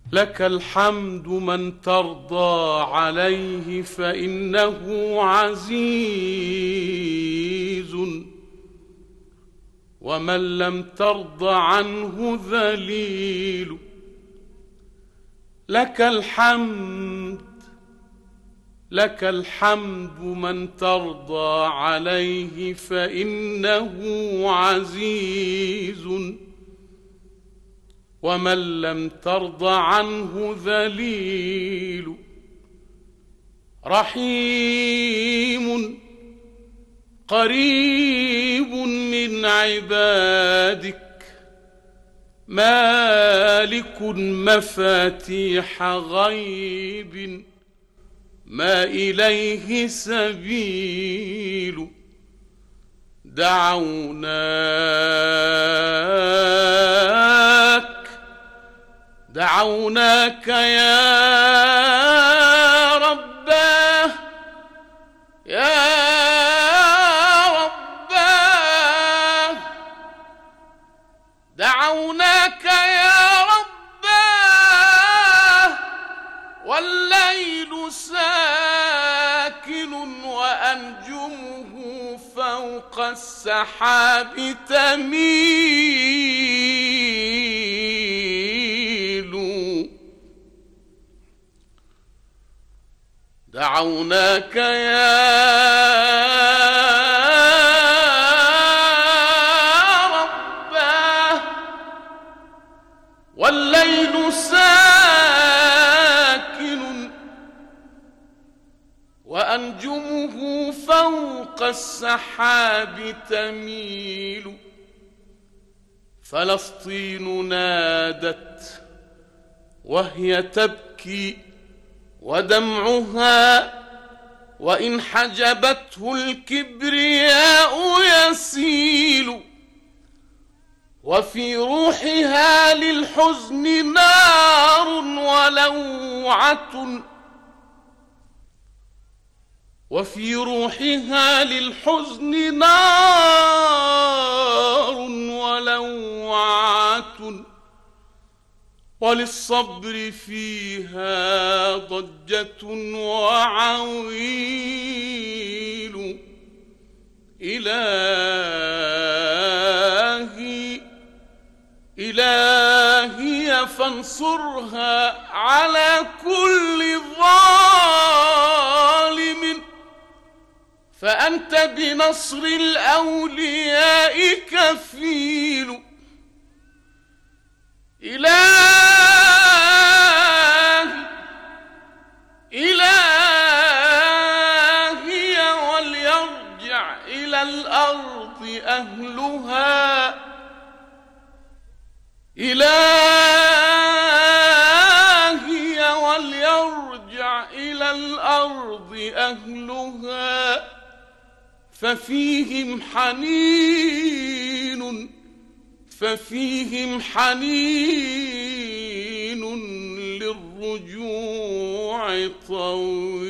لك الحمد من ترضى عليه فإنه عزيز، ومن لم ترض عنه ذليل. لك الحمد من ترضى عليه فإنه عزيز، ومن لم ترض عنه ذليل. رحيم قريب من عبادك، مالك مفاتيح غيب ما إليه سبيل. دعوناك يا رباه، يا رباه، دعوناك يا رباه، والليل ساكن وأنجمه فوق السحاب تميل. دعوناك يا رباه، والليل ساكن وأنجمه فوق السحاب تميل. فلسطين نادت وهي تبكي ودمعها، وإن حجبته الكبرياء يسيل. وفي روحها للحزن نار ولوعة، وفي روحها للحزن نار ولوعة، وللصبر فيها ضجة وعويل. إلهي فانصرها على كل ظالم، فأنت بنصر الأولياء كفيل. إلهي وليرجع إلى الأرض أهلها، إلهي وليرجع إلى الأرض أهلها، ففيهم حنين للرجوع طويل.